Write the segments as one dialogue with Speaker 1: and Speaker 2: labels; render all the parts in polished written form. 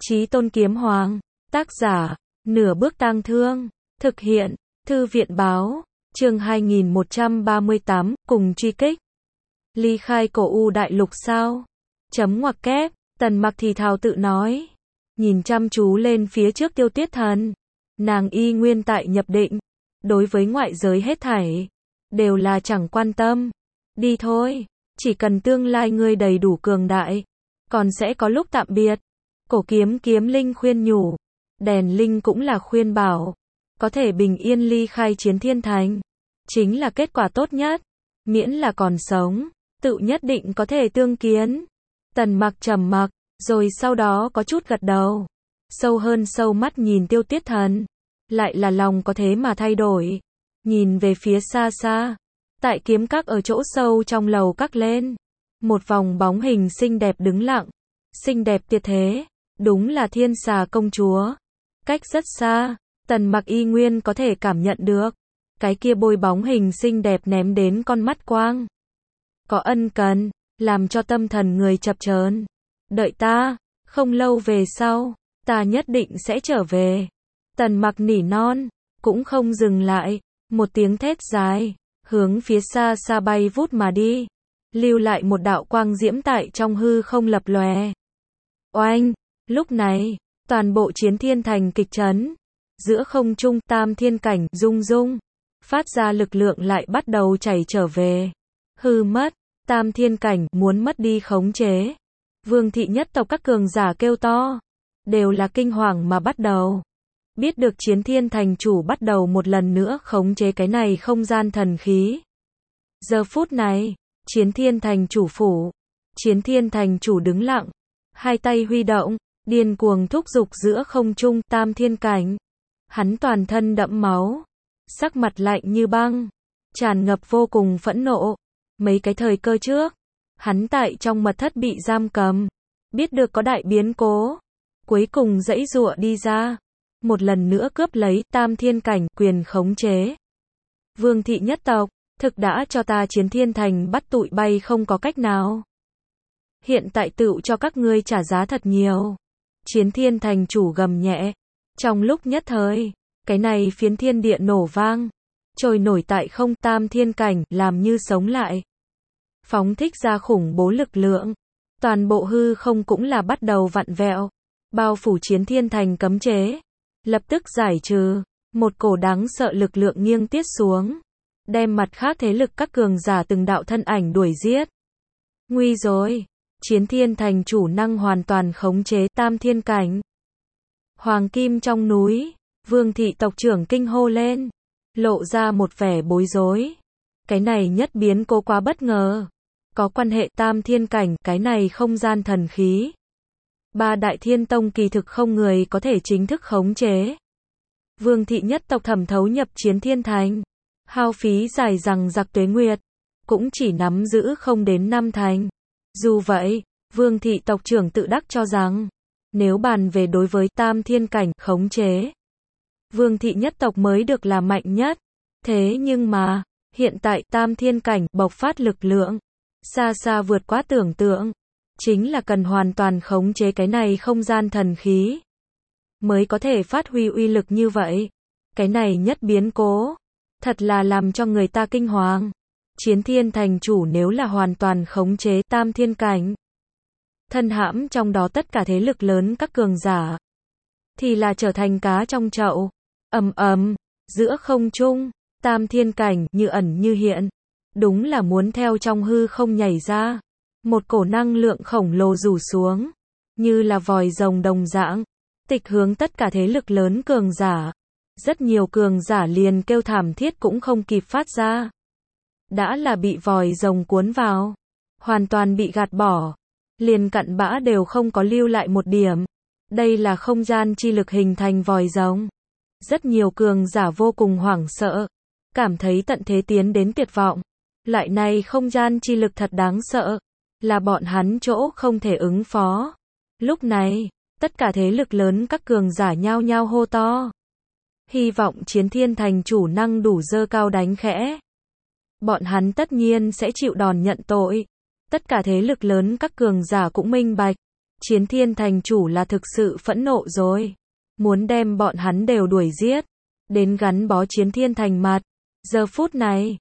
Speaker 1: Chí Tôn Kiếm Hoàng, tác giả, Nửa Bước Tang Thương, thực hiện, Thư viện báo, chương 2138, cùng truy kích. Ly khai cổ u đại lục sao? Chấm ngoặc kép, Tần Mặc thì thào tự nói, nhìn chăm chú lên phía trước Tiêu Tuyết Thần. Nàng y nguyên tại nhập định, đối với ngoại giới hết thảy, đều là chẳng quan tâm. Đi thôi, chỉ cần tương lai ngươi đầy đủ cường đại, còn sẽ có lúc tạm biệt. Cổ kiếm kiếm linh khuyên nhủ, đèn linh cũng là khuyên bảo, có thể bình yên ly khai Chiến Thiên Thành, chính là kết quả tốt nhất, miễn là còn sống, tự nhất định có thể tương kiến. Tần Mặc trầm mặc, rồi sau đó có chút gật đầu, sâu hơn sâu mắt nhìn Tiêu Tuyết Thần, lại là lòng có thế mà thay đổi, nhìn về phía xa xa, tại kiếm các ở chỗ sâu trong lầu các lên, một vòng bóng hình xinh đẹp đứng lặng, xinh đẹp tuyệt thế, đúng là Thiên Xà công chúa. Cách rất xa, Tần Mặc y nguyên có thể cảm nhận được, cái kia bôi bóng hình xinh đẹp ném đến con mắt quang. Có ân cần, làm cho tâm thần người chập chờn. Đợi ta, không lâu về sau, ta nhất định sẽ trở về. Tần Mặc nỉ non, cũng không dừng lại, một tiếng thét dài, hướng phía xa xa bay vút mà đi, lưu lại một đạo quang diễm tại trong hư không lập lòe. Oanh, lúc này, toàn bộ Chiến Thiên Thành kịch chấn, giữa không trung tam thiên cảnh rung rung, phát ra lực lượng lại bắt đầu chảy trở về. Hư mất, tam thiên cảnh muốn mất đi khống chế. Vương thị nhất tộc các cường giả kêu to, đều là kinh hoàng mà bắt đầu. Biết được Chiến Thiên Thành chủ bắt đầu một lần nữa khống chế cái này không gian thần khí. Giờ phút này, Chiến Thiên Thành chủ phủ, Chiến Thiên Thành chủ đứng lặng, hai tay huy động, điên cuồng thúc giục giữa không trung tam thiên cảnh. Hắn toàn thân đẫm máu, sắc mặt lạnh như băng, tràn ngập vô cùng phẫn nộ. Mấy cái thời cơ trước, hắn tại trong mật thất bị giam cầm, biết được có đại biến cố, cuối cùng giãy giụa đi ra, một lần nữa cướp lấy tam thiên cảnh quyền khống chế. Vương thị nhất tộc, thực đã cho ta Chiến Thiên Thành bắt tụi bay không có cách nào. Hiện tại tựu cho các ngươi trả giá thật nhiều. Chiến Thiên Thành chủ gầm nhẹ. Trong lúc nhất thời, cái này phiến thiên địa nổ vang, trôi nổi tại không tam thiên cảnh làm như sống lại. Phóng thích ra khủng bố lực lượng. Toàn bộ hư không cũng là bắt đầu vặn vẹo. Bao phủ Chiến Thiên Thành cấm chế. Lập tức giải trừ. Một cổ đáng sợ lực lượng nghiêng tiết xuống. Đem mặt khác thế lực các cường giả từng đạo thân ảnh đuổi giết. Nguy rồi. Chiến Thiên Thành chủ năng hoàn toàn khống chế tam thiên cảnh. Hoàng kim trong núi, Vương thị tộc trưởng kinh hô lên, lộ ra một vẻ bối rối. Cái này nhất biến cố quá bất ngờ. Có quan hệ tam thiên cảnh, cái này không gian thần khí. Ba đại thiên tông kỳ thực không người có thể chính thức khống chế. Vương thị nhất tộc thẩm thấu nhập Chiến Thiên Thành, hao phí dài dằng dặc tuế nguyệt, cũng chỉ nắm giữ không đến 5 thành. Dù vậy, Vương thị tộc trưởng tự đắc cho rằng, nếu bàn về đối với tam thiên cảnh khống chế, Vương thị nhất tộc mới được là mạnh nhất. Thế nhưng mà, hiện tại tam thiên cảnh bộc phát lực lượng, xa xa vượt quá tưởng tượng, chính là cần hoàn toàn khống chế cái này không gian thần khí, mới có thể phát huy uy lực như vậy. Cái này nhất biến cố, thật là làm cho người ta kinh hoàng. Chiến Thiên Thành chủ nếu là hoàn toàn khống chế tam thiên cảnh, thân hãm trong đó tất cả thế lực lớn các cường giả, thì là trở thành cá trong chậu. Ầm ầm, giữa không trung, tam thiên cảnh như ẩn như hiện, đúng là muốn theo trong hư không nhảy ra. Một cổ năng lượng khổng lồ rủ xuống, như là vòi rồng đồng dạng, tịch hướng tất cả thế lực lớn cường giả. Rất nhiều cường giả liền kêu thảm thiết cũng không kịp phát ra. Đã là bị vòi rồng cuốn vào, hoàn toàn bị gạt bỏ, liền cặn bã đều không có lưu lại một điểm. Đây là không gian chi lực hình thành vòi rồng. Rất nhiều cường giả vô cùng hoảng sợ, cảm thấy tận thế tiến đến tuyệt vọng. Loại này không gian chi lực thật đáng sợ, là bọn hắn chỗ không thể ứng phó. Lúc này, tất cả thế lực lớn các cường giả nhao nhao hô to, hy vọng Chiến Thiên Thành chủ năng đủ dơ cao đánh khẽ. Bọn hắn tất nhiên sẽ chịu đòn nhận tội. Tất cả thế lực lớn các cường giả cũng minh bạch, Chiến Thiên thành chủ là thực sự phẫn nộ rồi. Muốn đem bọn hắn đều đuổi giết. Đến gắn bó Chiến Thiên thành mặt. Giờ phút này,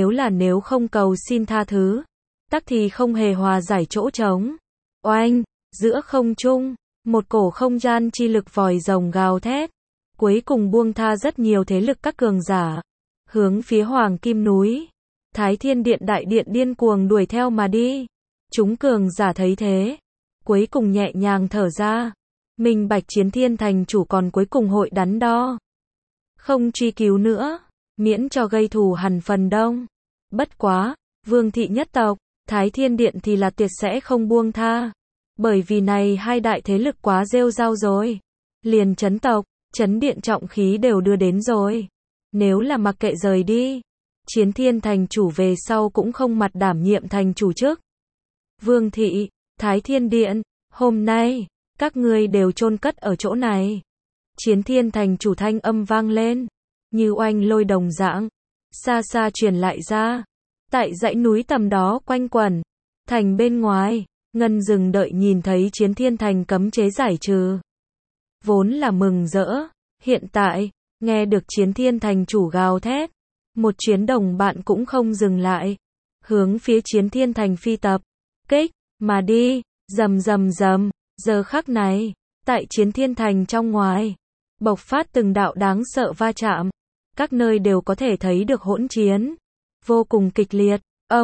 Speaker 1: nếu không cầu xin tha thứ. Tắc thì không hề hòa giải chỗ trống. Oanh, giữa không trung, một cổ không gian chi lực vòi rồng gào thét. Cuối cùng buông tha rất nhiều thế lực các cường giả. Hướng phía Hoàng Kim núi. Thái Thiên Điện đại điện điên cuồng đuổi theo mà đi. Chúng cường giả thấy thế. Cuối cùng nhẹ nhàng thở ra. Minh bạch Chiến Thiên thành chủ còn cuối cùng hội đắn đo. Không truy cứu nữa. Miễn cho gây thù hằn phần đông. Bất quá, Vương thị nhất tộc, Thái Thiên Điện thì là tuyệt sẽ không buông tha. Bởi vì này hai đại thế lực quá rêu rao rồi. Liền chấn tộc, chấn điện trọng khí đều đưa đến rồi. Nếu là mặc kệ rời đi, Chiến Thiên thành chủ về sau cũng không mặt đảm nhiệm thành chủ chức. Vương thị, Thái Thiên Điện, hôm nay, các ngươi đều chôn cất ở chỗ này. Chiến Thiên thành chủ thanh âm vang lên, như oanh lôi đồng dạng, xa xa truyền lại ra. Tại dãy núi tầm đó quanh quẩn, thành bên ngoài, Ngân dừng đợi nhìn thấy Chiến Thiên thành cấm chế giải trừ. Vốn là mừng rỡ, hiện tại, nghe được Chiến Thiên thành chủ gào thét, một chuyến đồng bạn cũng không dừng lại, hướng phía Chiến Thiên thành phi tập, kích, mà đi, rầm rầm rầm, giờ khắc này, tại Chiến Thiên thành trong ngoài, bộc phát từng đạo đáng sợ va chạm, các nơi đều có thể thấy được hỗn chiến, vô cùng kịch liệt,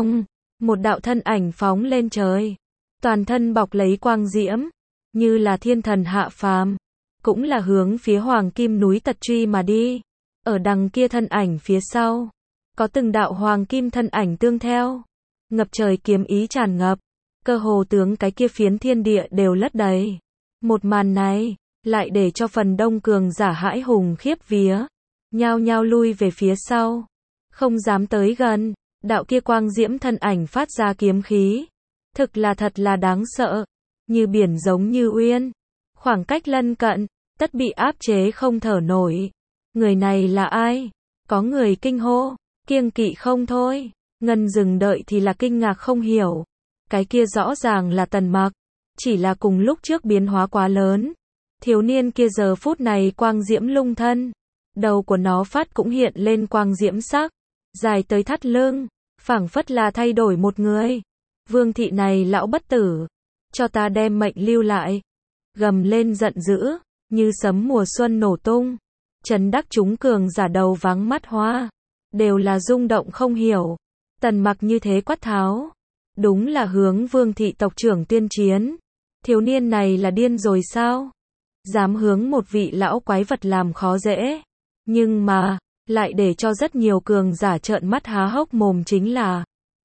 Speaker 1: một đạo thân ảnh phóng lên trời, toàn thân bọc lấy quang diễm, như là thiên thần hạ phàm, cũng là hướng phía Hoàng Kim núi tật truy mà đi. Ở đằng kia thân ảnh phía sau, có từng đạo hoàng kim thân ảnh tương theo, ngập trời kiếm ý tràn ngập, cơ hồ tướng cái kia phiến thiên địa đều lấp đầy. Một màn này, lại để cho phần đông cường giả hãi hùng khiếp vía, nhao nhao lui về phía sau, không dám tới gần. Đạo kia quang diễm thân ảnh phát ra kiếm khí, thật là đáng sợ, như biển giống như uyên, khoảng cách lân cận, tất bị áp chế không thở nổi. Người này là ai? Có người kinh hô, kiêng kỵ không thôi. Ngân dừng đợi thì là kinh ngạc không hiểu. Cái kia rõ ràng là Tần Mặc, chỉ là cùng lúc trước biến hóa quá lớn. Thiếu niên kia giờ phút này quang diễm lung thân, đầu của nó phát cũng hiện lên quang diễm sắc, dài tới thắt lưng, phảng phất là thay đổi một người. Vương thị này lão bất tử, cho ta đem mệnh lưu lại. Gầm lên giận dữ, như sấm mùa xuân nổ tung. Trấn đắc chúng cường giả đầu váng mắt hoa, đều là rung động không hiểu. Tần Mặc như thế quát tháo, đúng là hướng Vương thị tộc trưởng tuyên chiến. Thiếu niên này là điên rồi sao? Dám hướng một vị lão quái vật làm khó dễ. Nhưng mà, lại để cho rất nhiều cường giả trợn mắt há hốc mồm chính là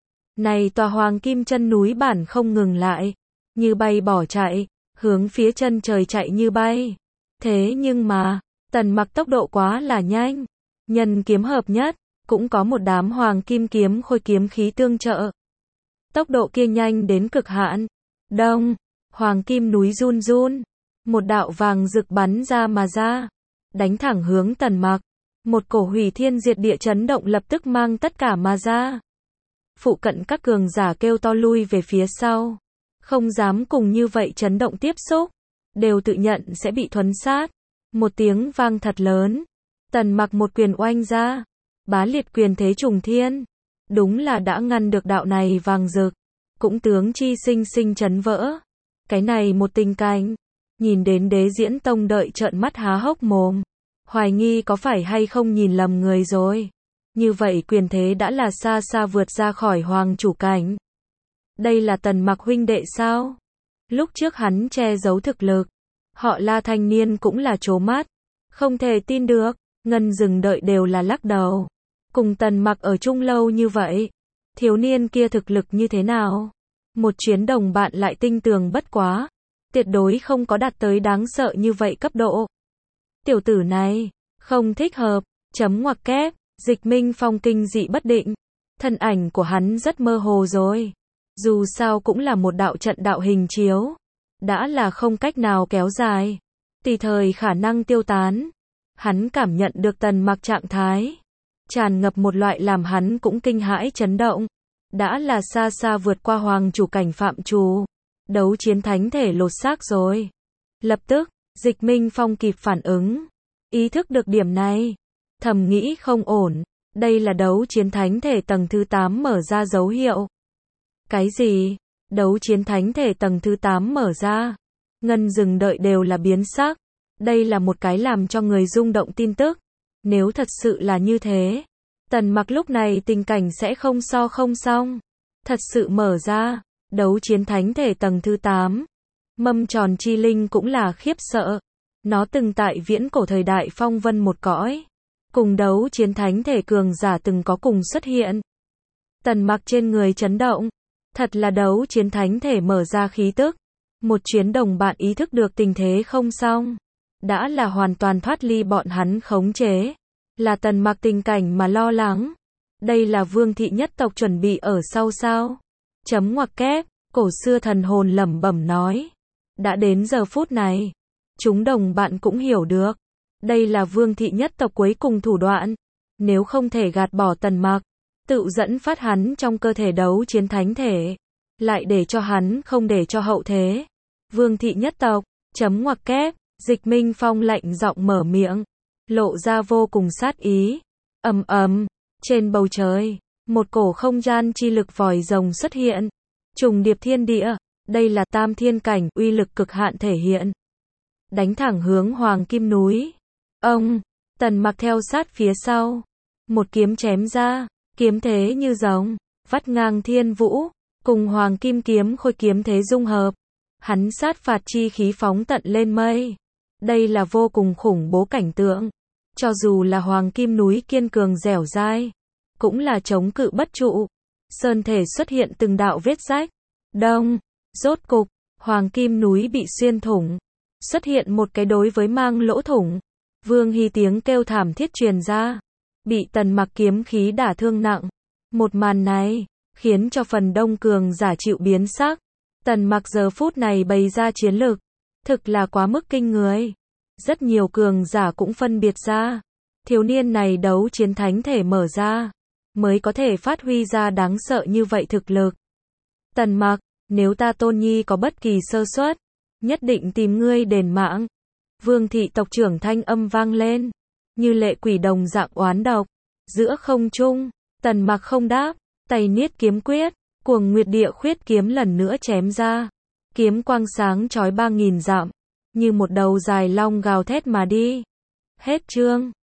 Speaker 1: này tòa Hoàng Kim chân núi bản không ngừng lại, như bay bỏ chạy, hướng phía chân trời chạy như bay. Thế nhưng mà, Tần Mặc tốc độ quá là nhanh, nhân kiếm hợp nhất, cũng có một đám hoàng kim kiếm khôi kiếm khí tương trợ. Tốc độ kia nhanh đến cực hạn. Đông, Hoàng Kim núi run run, một đạo vàng rực bắn ra mà ra, đánh thẳng hướng Tần Mặc. Một cổ hủy thiên diệt địa chấn động lập tức mang tất cả mà ra. Phụ cận các cường giả kêu to lui về phía sau, không dám cùng như vậy chấn động tiếp xúc, đều tự nhận sẽ bị thuấn sát. Một tiếng vang thật lớn, Tần Mặc một quyền oanh ra, bá liệt quyền thế trùng thiên, đúng là đã ngăn được đạo này vàng rực, cũng tướng chi sinh sinh chấn vỡ. Cái này một tình cảnh, nhìn đến Đế Diễn Tông đợi trợn mắt há hốc mồm, hoài nghi có phải hay không nhìn lầm người rồi. Như vậy quyền thế đã là xa xa vượt ra khỏi hoàng chủ cảnh. Đây là Tần Mặc huynh đệ sao? Lúc trước hắn che giấu thực lực, họ La thanh niên cũng là trố mắt, không thể tin được. Ngân dừng đợi đều là lắc đầu. Cùng Tần Mặc ở chung lâu như vậy, thiếu niên kia thực lực như thế nào? Một chuyến đồng bạn lại tinh tường bất quá, tuyệt đối không có đạt tới đáng sợ như vậy cấp độ. Tiểu tử này, không thích hợp, chấm ngoặc kép. Dịch Minh Phong kinh dị bất định, thân ảnh của hắn rất mơ hồ rồi. Dù sao cũng là một đạo trận đạo hình chiếu, đã là không cách nào kéo dài, tùy thời khả năng tiêu tán. Hắn cảm nhận được Tần Mặc trạng thái, tràn ngập một loại làm hắn cũng kinh hãi chấn động, đã là xa xa vượt qua hoàng chủ cảnh phạm trù. đấu chiến thánh thể lột xác rồi. Lập tức, Dịch Minh Phong kịp phản ứng, ý thức được điểm này, thầm nghĩ không ổn, đây là đấu chiến thánh thể tầng thứ 8 mở ra dấu hiệu. Cái gì? Đấu chiến thánh thể tầng thứ 8 mở ra? Ngân dừng đợi đều là biến sắc. Đây là một cái làm cho người rung động tin tức. Nếu thật sự là như thế, Tần Mặc lúc này tình cảnh sẽ không xong. Thật sự mở ra, đấu chiến thánh thể tầng thứ 8. Mâm tròn chi linh cũng là khiếp sợ. Nó từng tại viễn cổ thời đại phong vân một cõi. Cùng đấu chiến thánh thể cường giả từng có cùng xuất hiện. Tần Mặc trên người chấn động. Thật là đấu chiến thánh thể mở ra khí tức. Một chuyến đồng bạn ý thức được tình thế không xong. Đã là hoàn toàn thoát ly bọn hắn khống chế. Là Tần Mặc tình cảnh mà lo lắng. Đây là Vương thị nhất tộc chuẩn bị ở sau sao? Chấm ngoặc kép, cổ xưa thần hồn lẩm bẩm nói. Đã đến giờ phút này, chúng đồng bạn cũng hiểu được. Đây là Vương thị nhất tộc cuối cùng thủ đoạn. Nếu không thể gạt bỏ Tần Mặc, tự dẫn phát hắn trong cơ thể đấu chiến thánh thể, lại để cho hắn không để cho hậu thế. Vương thị nhất tộc, chấm ngoặc kép, Dịch Minh Phong lạnh giọng mở miệng, lộ ra vô cùng sát ý. Ầm ầm, trên bầu trời, một cổ không gian chi lực vòi rồng xuất hiện, trùng điệp thiên địa, đây là tam thiên cảnh, uy lực cực hạn thể hiện. Đánh thẳng hướng Hoàng Kim núi. Ông, Tần Mặc theo sát phía sau, một kiếm chém ra, kiếm thế như rồng, vắt ngang thiên vũ, cùng Hoàng Kim kiếm khôi kiếm thế dung hợp. Hắn sát phạt chi khí phóng tận lên mây. Đây là vô cùng khủng bố cảnh tượng. Cho dù là Hoàng Kim núi kiên cường dẻo dai, cũng là chống cự bất trụ. Sơn thể xuất hiện từng đạo vết rách. Đông, rốt cục, Hoàng Kim núi bị xuyên thủng. Xuất hiện một cái đối với mang lỗ thủng. Vương Hy tiếng kêu thảm thiết truyền ra. Bị Tần Mặc kiếm khí đả thương nặng. Một màn này, khiến cho phần đông cường giả chịu biến sắc. Tần Mặc giờ phút này bày ra chiến lực, thực là quá mức kinh người. Rất nhiều cường giả cũng phân biệt ra, thiếu niên này đấu chiến thánh thể mở ra, mới có thể phát huy ra đáng sợ như vậy thực lực. Tần Mặc, nếu ta Tôn Nhi có bất kỳ sơ suất, nhất định tìm ngươi đền mạng. Vương thị tộc trưởng thanh âm vang lên, như lệ quỷ đồng dạng oán độc. Giữa không trung, Tần Mặc không đáp, tay niết kiếm quyết, Cuồng Nguyệt Địa Khuyết kiếm lần nữa chém ra. Kiếm quang sáng chói 3000 dặm, như một đầu dài long gào thét mà đi. Hết chương.